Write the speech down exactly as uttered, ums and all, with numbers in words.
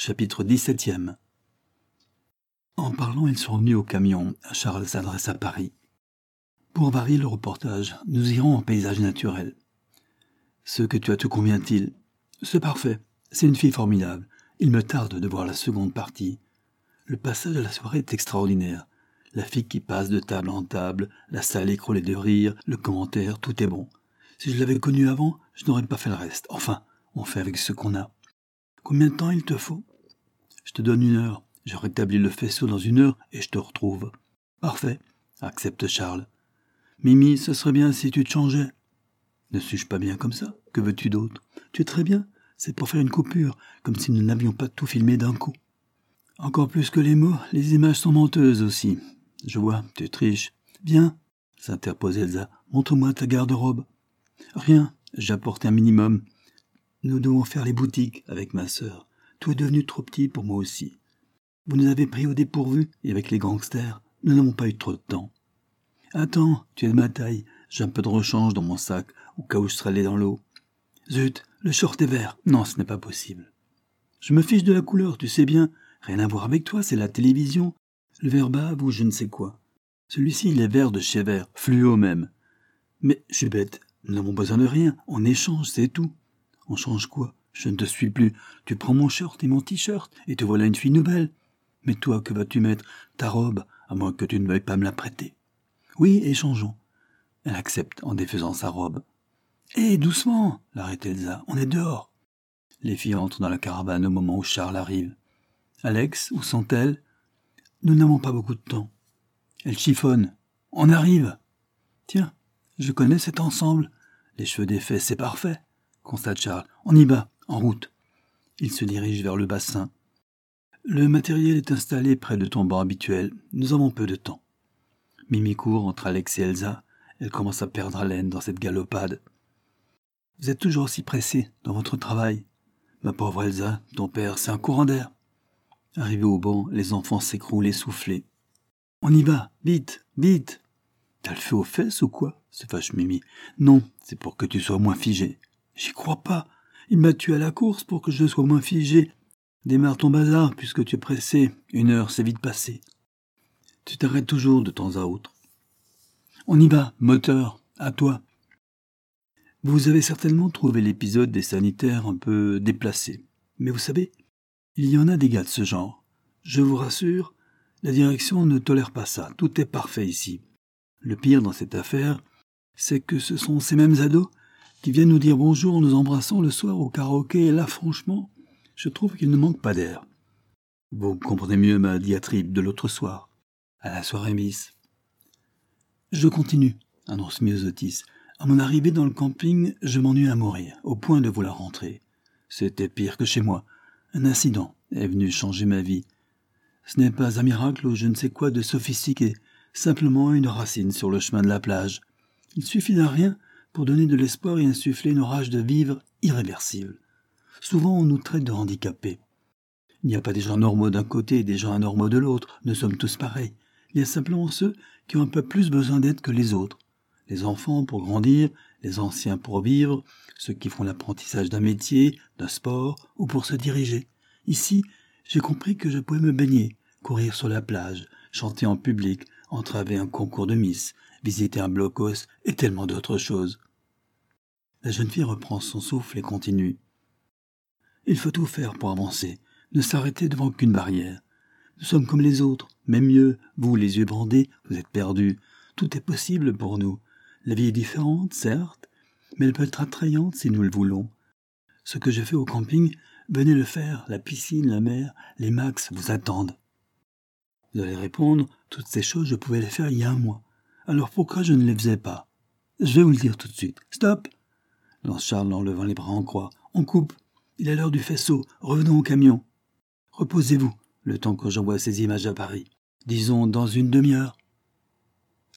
Chapitre dix-septième. En parlant, ils sont revenus au camion. Charles s'adresse à Paris. Pour varier le reportage, nous irons en paysage naturel. Ce que tu as te convient-il? C'est parfait. C'est une fille formidable. Il me tarde de voir la seconde partie. Le passage de la soirée est extraordinaire. La fille qui passe de table en table, la salle écroulée de rire, le commentaire, tout est bon. Si je l'avais connue avant, je n'aurais pas fait le reste. Enfin, on fait avec ce qu'on a. Combien de temps il te faut? Je te donne une heure. Je rétablis le faisceau dans une heure et je te retrouve. Parfait, accepte Charles. Mimi, ce serait bien si tu te changeais. Ne suis-je pas bien comme ça? Que veux-tu d'autre? Tu es très bien. C'est pour faire une coupure, comme si nous n'avions pas tout filmé d'un coup. Encore plus que les mots, les images sont menteuses aussi. Je vois, tu triches. Viens, s'interpose Elsa. Montre-moi ta garde-robe. Rien, j'ai apporté un minimum. Nous devons faire les boutiques avec ma sœur. Tout est devenu trop petit pour moi aussi. Vous nous avez pris au dépourvu, et avec les gangsters, nous n'avons pas eu trop de temps. Attends, tu es de ma taille. J'ai un peu de rechange dans mon sac, au cas où je serais allé dans l'eau. Zut, le short est vert. Non, ce n'est pas possible. Je me fiche de la couleur, tu sais bien. Rien à voir avec toi, c'est la télévision. Le vert bave ou je ne sais quoi. Celui-ci, il est vert de chez vert, fluo même. Mais je suis bête, nous n'avons besoin de rien. On échange, c'est tout. On change quoi? Je ne te suis plus. Tu prends mon short et mon t-shirt, et te voilà une fille nouvelle. Mais toi, que vas-tu mettre? Ta robe, à moins que tu ne veuilles pas me la prêter. Oui, échangeons. Elle accepte en défaisant sa robe. Hé, doucement, l'arrête Elsa, on est dehors. Les filles entrent dans la caravane au moment où Charles arrive. Alex, où sont-elles? Nous n'avons pas beaucoup de temps. Elles chiffonnent. On arrive. Tiens, je connais cet ensemble. Les cheveux défaits, c'est parfait, constate Charles. On y va, en route. Il se dirige vers le bassin. Le matériel est installé près de ton banc habituel. Nous avons peu de temps. Mimi court entre Alex et Elsa. Elle commence à perdre haleine dans cette galopade. Vous êtes toujours aussi pressés dans votre travail. Ma pauvre Elsa, ton père, c'est un courant d'air. Arrivé au banc, les enfants s'écroulent essoufflés. On y va, vite, vite. T'as le feu aux fesses ou quoi? Se fâche Mimi. Non, c'est pour que tu sois moins figé. J'y crois pas. Il m'a tué à la course pour que je sois moins figé. Démarre ton bazar, puisque tu es pressé. Une heure, c'est vite passé. Tu t'arrêtes toujours de temps à autre. On y va, moteur, à toi. Vous avez certainement trouvé l'épisode des sanitaires un peu déplacé. Mais vous savez, il y en a des gars de ce genre. Je vous rassure, la direction ne tolère pas ça. Tout est parfait ici. Le pire dans cette affaire, c'est que ce sont ces mêmes ados qui viennent nous dire bonjour en nous embrassant le soir au karaoké. Et là, franchement, je trouve qu'il ne manque pas d'air. Vous comprenez mieux ma diatribe de l'autre soir, à la soirée Miss. Je continue, annonce Myosotis. À mon arrivée dans le camping, je m'ennuie à mourir, au point de vouloir rentrer. C'était pire que chez moi. Un incident est venu changer ma vie. Ce n'est pas un miracle ou je ne sais quoi de sophistiqué, simplement une racine sur le chemin de la plage. Il suffit d'un rien pour donner de l'espoir et insuffler une rage de vivre irréversible. Souvent on nous traite de handicapés. Il n'y a pas des gens normaux d'un côté et des gens anormaux de l'autre, nous sommes tous pareils. Il y a simplement ceux qui ont un peu plus besoin d'aide que les autres. Les enfants pour grandir, les anciens pour vivre, ceux qui font l'apprentissage d'un métier, d'un sport ou pour se diriger. Ici, j'ai compris que je pouvais me baigner, courir sur la plage, chanter en public, entraver un concours de Miss, visiter un blocos et tellement d'autres choses. La jeune fille reprend son souffle et continue. Il faut tout faire pour avancer, ne s'arrêter devant qu'une barrière. Nous sommes comme les autres, même mieux, vous, les yeux bandés, vous êtes perdus. Tout est possible pour nous. La vie est différente, certes, mais elle peut être attrayante si nous le voulons. Ce que j'ai fait au camping, venez le faire, la piscine, la mer, les max vous attendent. Vous allez répondre, toutes ces choses, je pouvais les faire il y a un mois. Alors pourquoi je ne les faisais pas? Je vais vous le dire tout de suite. Stop! Lance Charles en levant les bras en croix. On coupe. Il est l'heure du faisceau. Revenons au camion. Reposez-vous, le temps que j'envoie ces images à Paris. Disons dans une demi-heure.